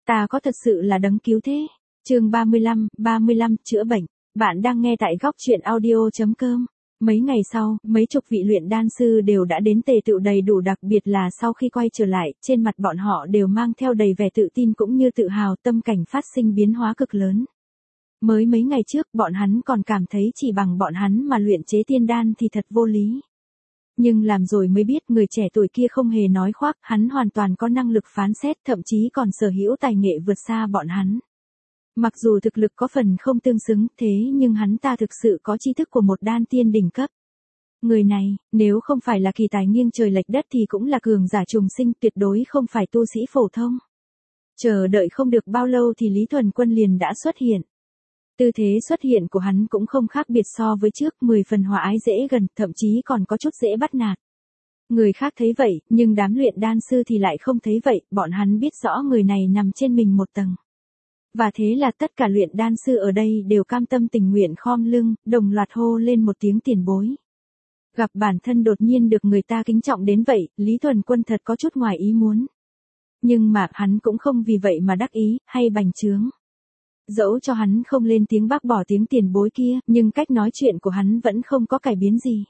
Ta có thật sự là đấng cứu thế. Chương 35, chữa bệnh. Bạn đang nghe tại góc truyện audio.com. Mấy ngày sau, mấy chục vị luyện đan sư đều đã đến tề tựu đầy đủ, đặc biệt là sau khi quay trở lại, trên mặt bọn họ đều mang theo đầy vẻ tự tin cũng như tự hào, tâm cảnh phát sinh biến hóa cực lớn. Mới mấy ngày trước, bọn hắn còn cảm thấy chỉ bằng bọn hắn mà luyện chế tiên đan thì thật vô lý. Nhưng làm rồi mới biết người trẻ tuổi kia không hề nói khoác, hắn hoàn toàn có năng lực phán xét, thậm chí còn sở hữu tài nghệ vượt xa bọn hắn. Mặc dù thực lực có phần không tương xứng, thế nhưng hắn ta thực sự có tri thức của một đan tiên đỉnh cấp. Người này, nếu không phải là kỳ tài nghiêng trời lệch đất thì cũng là cường giả trùng sinh, tuyệt đối không phải tu sĩ phổ thông. Chờ đợi không được bao lâu thì Lý Thuần Quân liền đã xuất hiện. Tư thế xuất hiện của hắn cũng không khác biệt so với trước, 10 phần hòa ái dễ gần, thậm chí còn có chút dễ bắt nạt. Người khác thấy vậy, nhưng đám luyện đan sư thì lại không thấy vậy, bọn hắn biết rõ người này nằm trên mình một tầng. Và thế là tất cả luyện đan sư ở đây đều cam tâm tình nguyện khom lưng, đồng loạt hô lên một tiếng tiền bối. Gặp bản thân đột nhiên được người ta kính trọng đến vậy, Lý Thuần Quân thật có chút ngoài ý muốn. Nhưng mà hắn cũng không vì vậy mà đắc ý, hay bành trướng. Dẫu cho hắn không lên tiếng bác bỏ tiếng tiền bối kia, nhưng cách nói chuyện của hắn vẫn không có cải biến gì.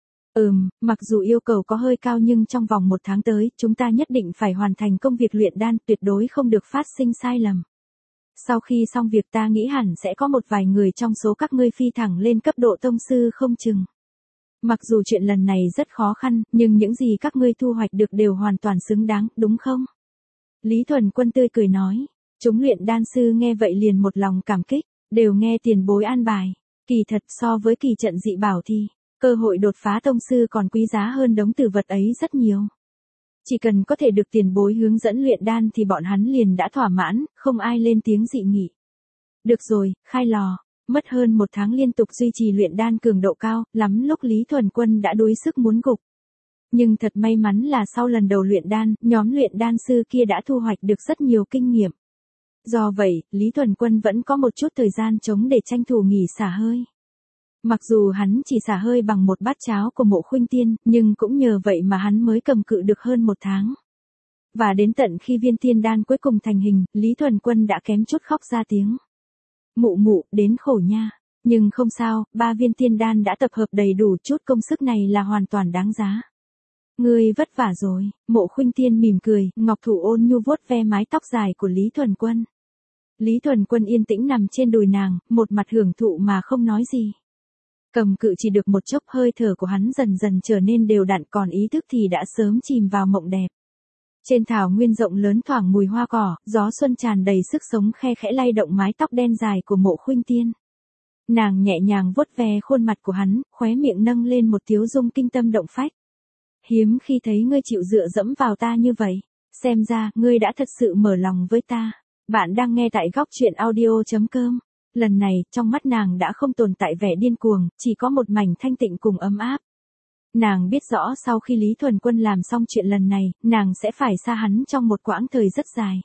Mặc dù yêu cầu có hơi cao nhưng trong vòng 1 tháng tới, chúng ta nhất định phải hoàn thành công việc luyện đan, tuyệt đối không được phát sinh sai lầm. Sau khi xong việc ta nghĩ hẳn sẽ có một vài người trong số các ngươi phi thẳng lên cấp độ tông sư không chừng. Mặc dù chuyện lần này rất khó khăn, nhưng những gì các ngươi thu hoạch được đều hoàn toàn xứng đáng, đúng không? Lý Thuần Quân tươi cười nói. Chúng luyện đan sư nghe vậy liền một lòng cảm kích, đều nghe tiền bối an bài. Kỳ thật so với kỳ trận dị bảo thì, cơ hội đột phá tông sư còn quý giá hơn đống tử vật ấy rất nhiều. Chỉ cần có thể được tiền bối hướng dẫn luyện đan thì bọn hắn liền đã thỏa mãn, không ai lên tiếng dị nghị. Được rồi, khai lò. Mất hơn 1 tháng liên tục duy trì luyện đan cường độ cao, lắm lúc Lý Thuần Quân đã đuối sức muốn gục. Nhưng thật may mắn là sau lần đầu luyện đan, nhóm luyện đan sư kia đã thu hoạch được rất nhiều kinh nghiệm. Do vậy, Lý Thuần Quân vẫn có một chút thời gian trống để tranh thủ nghỉ xả hơi. Mặc dù hắn chỉ xả hơi bằng một bát cháo của Mộ Khuynh Tiên, nhưng cũng nhờ vậy mà hắn mới cầm cự được hơn 1 tháng. Và đến tận khi viên tiên đan cuối cùng thành hình, Lý Thuần Quân đã kém chút khóc ra tiếng. Mụ, đến khổ nha. Nhưng không sao, 3 viên tiên đan đã tập hợp đầy đủ, chút công sức này là hoàn toàn đáng giá. Ngươi vất vả rồi. Mộ Khuynh Tiên mỉm cười, ngọc thủ ôn nhu vuốt ve mái tóc dài của Lý Thuần Quân. Lý Thuần Quân yên tĩnh nằm trên đùi nàng, một mặt hưởng thụ mà không nói gì. Cầm cự chỉ được một chốc, hơi thở của hắn dần dần trở nên đều đặn, còn ý thức thì đã sớm chìm vào mộng đẹp. Trên thảo nguyên rộng lớn thoảng mùi hoa cỏ, gió xuân tràn đầy sức sống khe khẽ lay động mái tóc đen dài của Mộ Khuynh Tiên. Nàng nhẹ nhàng vuốt ve khuôn mặt của hắn, khóe miệng nâng lên một tiếu dung kinh tâm động phách. Hiếm khi thấy ngươi chịu dựa dẫm vào ta như vậy. Xem ra, ngươi đã thật sự mở lòng với ta. Bạn đang nghe tại góc truyện audio.com. Lần này, trong mắt nàng đã không tồn tại vẻ điên cuồng, chỉ có một mảnh thanh tịnh cùng ấm áp. Nàng biết rõ sau khi Lý Thuần Quân làm xong chuyện lần này, nàng sẽ phải xa hắn trong một quãng thời rất dài.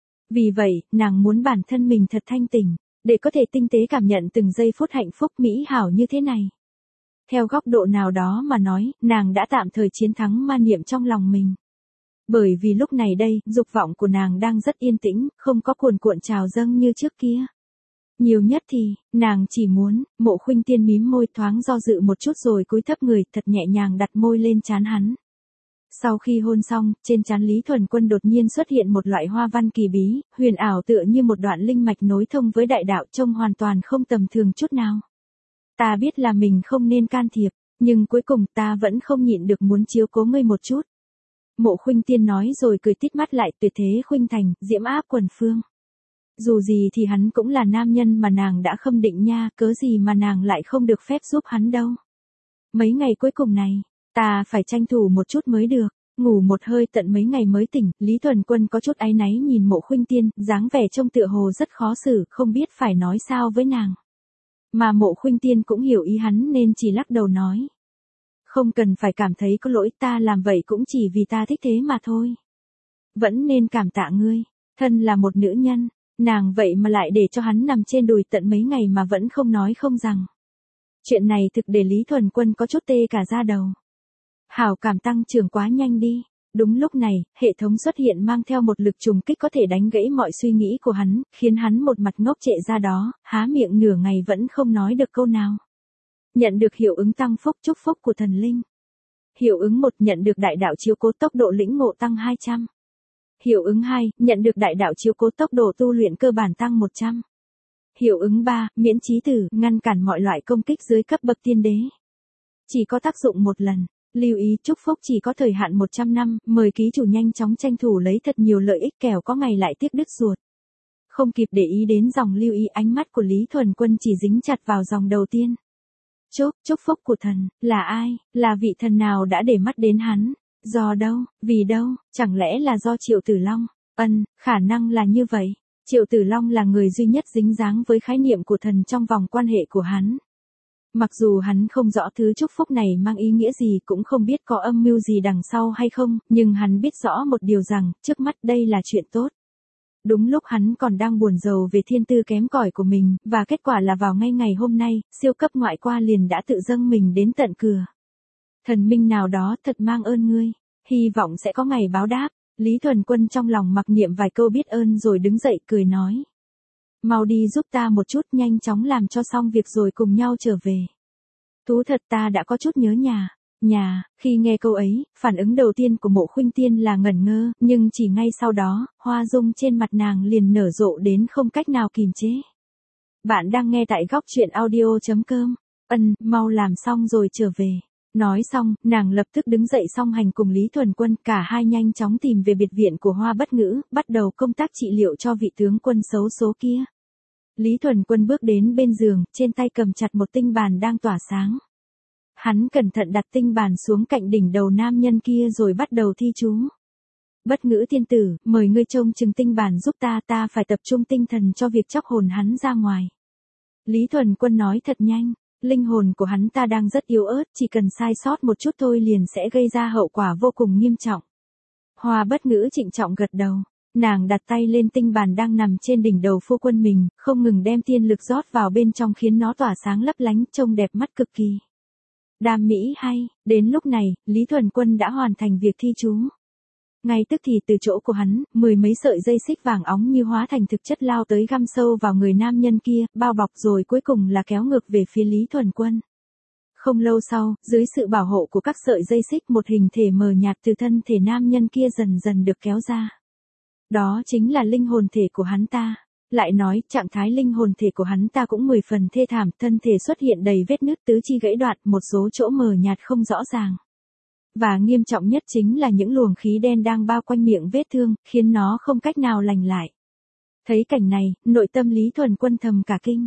Vì vậy, nàng muốn bản thân mình thật thanh tỉnh, để có thể tinh tế cảm nhận từng giây phút hạnh phúc mỹ hảo như thế này. Theo góc độ nào đó mà nói, nàng đã tạm thời chiến thắng ma niệm trong lòng mình. Bởi vì lúc này đây, dục vọng của nàng đang rất yên tĩnh, không có cuồn cuộn trào dâng như trước kia. Nhiều nhất thì, nàng chỉ muốn. Mộ Khuynh Tiên mím môi, thoáng do dự một chút rồi cúi thấp người, thật nhẹ nhàng đặt môi lên trán hắn. Sau khi hôn xong, trên trán Lý Thuần Quân đột nhiên xuất hiện một loại hoa văn kỳ bí, huyền ảo tựa như một đoạn linh mạch nối thông với đại đạo, trông hoàn toàn không tầm thường chút nào. Ta biết là mình không nên can thiệp, nhưng cuối cùng ta vẫn không nhịn được muốn chiếu cố ngươi một chút. Mộ Khuynh Tiên nói rồi cười tít mắt lại, tuyệt thế khuynh thành, diễm áp quần phương. Dù gì thì hắn cũng là nam nhân mà nàng đã khâm định nha, cớ gì mà nàng lại không được phép giúp hắn đâu. Mấy ngày cuối cùng này, ta phải tranh thủ một chút mới được. Ngủ một hơi tận mấy ngày mới tỉnh, Lý Thuần Quân có chút áy náy nhìn Mộ Khuynh Tiên, dáng vẻ trông tựa hồ rất khó xử, không biết phải nói sao với nàng. Mà Mộ Khuynh Tiên cũng hiểu ý hắn nên chỉ lắc đầu nói. Không cần phải cảm thấy có lỗi, ta làm vậy cũng chỉ vì ta thích thế mà thôi. Vẫn nên cảm tạ ngươi, thân là một nữ nhân, nàng vậy mà lại để cho hắn nằm trên đùi tận mấy ngày mà vẫn không nói không rằng. Chuyện này thực để Lý Thuần Quân có chút tê cả da đầu. Hảo cảm tăng trưởng quá nhanh đi. Đúng lúc này, hệ thống xuất hiện mang theo một lực trùng kích có thể đánh gãy mọi suy nghĩ của hắn, khiến hắn một mặt ngốc trệ ra đó, há miệng nửa ngày vẫn không nói được câu nào. Nhận được hiệu ứng tăng phúc chúc phúc của thần linh. Hiệu ứng 1 nhận được đại đạo chiếu cố tốc độ lĩnh ngộ tăng 200. Hiệu ứng 2, nhận được đại đạo chiếu cố tốc độ tu luyện cơ bản tăng 100. Hiệu ứng 3, miễn chí tử, ngăn cản mọi loại công kích dưới cấp bậc tiên đế. Chỉ có tác dụng một lần. Lưu ý chúc phúc chỉ có thời hạn 100 năm, mời ký chủ nhanh chóng tranh thủ lấy thật nhiều lợi ích kẻo có ngày lại tiếc đứt ruột. Không kịp để ý đến dòng lưu ý, ánh mắt của Lý Thuần Quân chỉ dính chặt vào dòng đầu tiên. Chúc phúc của thần, là ai, là vị thần nào đã để mắt đến hắn? Do đâu, vì đâu, chẳng lẽ là do Triệu Tử Long? Khả năng là như vậy. Triệu Tử Long là người duy nhất dính dáng với khái niệm của thần trong vòng quan hệ của hắn. Mặc dù hắn không rõ thứ chúc phúc này mang ý nghĩa gì, cũng không biết có âm mưu gì đằng sau hay không, nhưng hắn biết rõ một điều rằng, trước mắt đây là chuyện tốt. Đúng lúc hắn còn đang buồn rầu về thiên tư kém cỏi của mình, và kết quả là vào ngay ngày hôm nay, siêu cấp ngoại qua liền đã tự dâng mình đến tận cửa. Thần minh nào đó thật mang ơn ngươi, hy vọng sẽ có ngày báo đáp. Lý Thuần Quân trong lòng mặc niệm vài câu biết ơn rồi đứng dậy cười nói. Mau đi giúp ta một chút, nhanh chóng làm cho xong việc rồi cùng nhau trở về. Thú thật ta đã có chút nhớ nhà. Khi nghe câu ấy, phản ứng đầu tiên của Mộ Khuynh Tiên là ngẩn ngơ, nhưng chỉ ngay sau đó, hoa dung trên mặt nàng liền nở rộ đến không cách nào kìm chế. Bạn đang nghe tại góc truyện audio.com. Mau làm xong rồi trở về. Nói xong, nàng lập tức đứng dậy song hành cùng Lý Thuần Quân, cả hai nhanh chóng tìm về biệt viện của Hoa Bất Ngữ, bắt đầu công tác trị liệu cho vị tướng quân xấu số kia. Lý Thuần Quân bước đến bên giường, trên tay cầm chặt một tinh bàn đang tỏa sáng. Hắn cẩn thận đặt tinh bàn xuống cạnh đỉnh đầu nam nhân kia rồi bắt đầu thi chú. Bất Ngữ tiên tử, mời ngươi trông chừng tinh bàn giúp ta phải tập trung tinh thần cho việc chóc hồn hắn ra ngoài. Lý Thuần Quân nói thật nhanh. Linh hồn của hắn ta đang rất yếu ớt, chỉ cần sai sót một chút thôi liền sẽ gây ra hậu quả vô cùng nghiêm trọng. Hoa Bất Ngữ trịnh trọng gật đầu. Nàng đặt tay lên tinh bàn đang nằm trên đỉnh đầu phu quân mình, không ngừng đem tiên lực rót vào bên trong khiến nó tỏa sáng lấp lánh, trông đẹp mắt cực kỳ. Đam mỹ hay, đến lúc này, Lý Thuần Quân đã hoàn thành việc thi chú. Ngay tức thì từ chỗ của hắn, 10 mấy sợi dây xích vàng óng như hóa thành thực chất lao tới găm sâu vào người nam nhân kia, bao bọc rồi cuối cùng là kéo ngược về phía Lý Thuần Quân. Không lâu sau, dưới sự bảo hộ của các sợi dây xích, một hình thể mờ nhạt từ thân thể nam nhân kia dần dần được kéo ra. Đó chính là linh hồn thể của hắn ta. Lại nói, trạng thái linh hồn thể của hắn ta cũng 10 phần thê thảm, thân thể xuất hiện đầy vết nứt, tứ chi gãy đoạn, một số chỗ mờ nhạt không rõ ràng. Và nghiêm trọng nhất chính là những luồng khí đen đang bao quanh miệng vết thương, khiến nó không cách nào lành lại. Thấy cảnh này, nội tâm Lý Thuần Quân thầm cả kinh.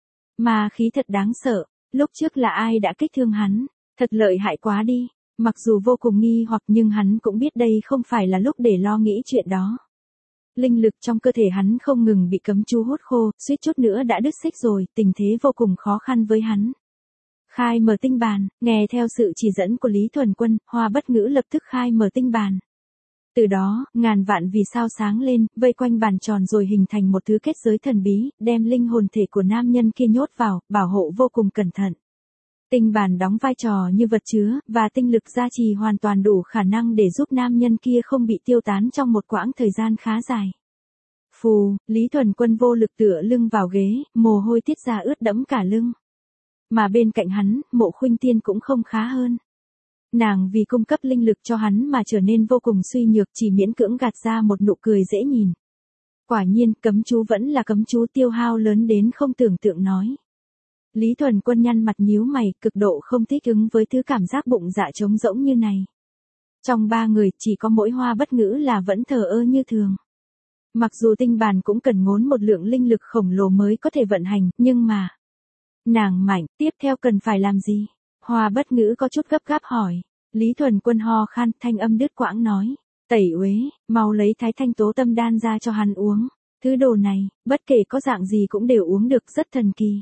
Mà khí thật đáng sợ, lúc trước là ai đã kích thương hắn, thật lợi hại quá đi. Mặc dù vô cùng nghi hoặc nhưng hắn cũng biết đây không phải là lúc để lo nghĩ chuyện đó. Linh lực trong cơ thể hắn không ngừng bị cấm chú hút khô, suýt chút nữa đã đứt xích rồi, tình thế vô cùng khó khăn với hắn. Khai mở tinh bàn, nghe theo sự chỉ dẫn của Lý Thuần Quân, Hoa Bất Ngữ lập tức khai mở tinh bàn. Từ đó, ngàn vạn vì sao sáng lên, vây quanh bàn tròn rồi hình thành một thứ kết giới thần bí, đem linh hồn thể của nam nhân kia nhốt vào, bảo hộ vô cùng cẩn thận. Tinh bàn đóng vai trò như vật chứa, và tinh lực gia trì hoàn toàn đủ khả năng để giúp nam nhân kia không bị tiêu tán trong một quãng thời gian khá dài. Phù, Lý Thuần Quân vô lực tựa lưng vào ghế, mồ hôi tiết ra ướt đẫm cả lưng. Mà bên cạnh hắn, Mộ Khuynh Tiên cũng không khá hơn. Nàng vì cung cấp linh lực cho hắn mà trở nên vô cùng suy nhược, chỉ miễn cưỡng gạt ra một nụ cười dễ nhìn. Quả nhiên, cấm chú vẫn là cấm chú tiêu hao lớn đến không tưởng tượng nói. Lý Thuần Quân nhăn mặt nhíu mày, cực độ không thích ứng với thứ cảm giác bụng dạ trống rỗng như này. Trong 3 người, chỉ có mỗi Hoa Bất Ngữ là vẫn thờ ơ như thường. Mặc dù tinh bàn cũng cần ngốn một lượng linh lực khổng lồ mới có thể vận hành, nhưng mà... Nàng mạnh, tiếp theo cần phải làm gì? Hoa Bất Ngữ có chút gấp gáp hỏi. Lý Thuần Quân ho khan, thanh âm đứt quãng nói. Tẩy uế, mau lấy Thái Thanh Tố Tâm đan ra cho hắn uống. Thứ đồ này, bất kể có dạng gì cũng đều uống được, rất thần kỳ.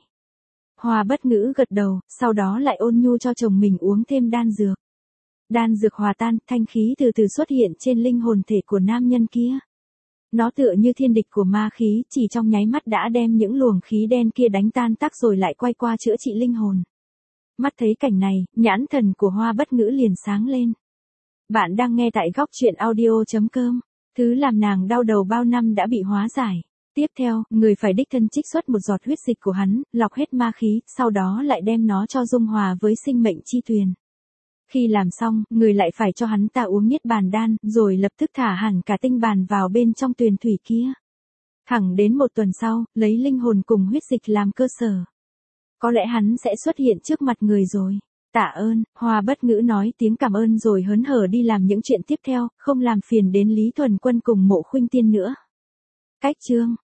Hoa Bất Ngữ gật đầu, sau đó lại ôn nhu cho chồng mình uống thêm đan dược. Đan dược hòa tan, thanh khí từ từ xuất hiện trên linh hồn thể của nam nhân kia. Nó tựa như thiên địch của ma khí, chỉ trong nháy mắt đã đem những luồng khí đen kia đánh tan tác rồi lại quay qua chữa trị linh hồn. Mắt thấy cảnh này, nhãn thần của Hoa Bất Ngữ liền sáng lên. Bạn đang nghe tại góc chuyện audio.com. Thứ làm nàng đau đầu bao năm đã bị hóa giải. Tiếp theo, người phải đích thân trích xuất một giọt huyết dịch của hắn, lọc hết ma khí, sau đó lại đem nó cho dung hòa với sinh mệnh chi tuyền. Khi làm xong, người lại phải cho hắn ta uống niết bàn đan, rồi lập tức thả hẳn cả tinh bàn vào bên trong tuyền thủy kia. Thẳng đến một tuần sau, lấy linh hồn cùng huyết dịch làm cơ sở. Có lẽ hắn sẽ xuất hiện trước mặt người rồi. Tạ ơn, Hoa bất ngữ nói tiếng cảm ơn rồi hớn hở đi làm những chuyện tiếp theo, không làm phiền đến Lý Thuần Quân cùng Mộ Khuynh Tiên nữa. Cách chương